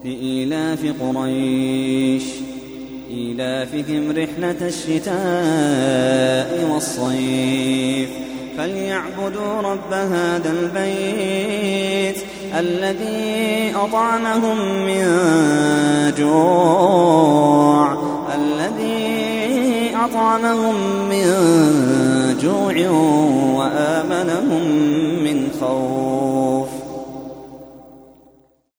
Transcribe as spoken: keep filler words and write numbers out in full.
لإيلاف قريش إيلافهم رحلة الشتاء والصيف فليعبدوا رب هذا البيت الذي أطعمهم من جوع الذي أطعمهم من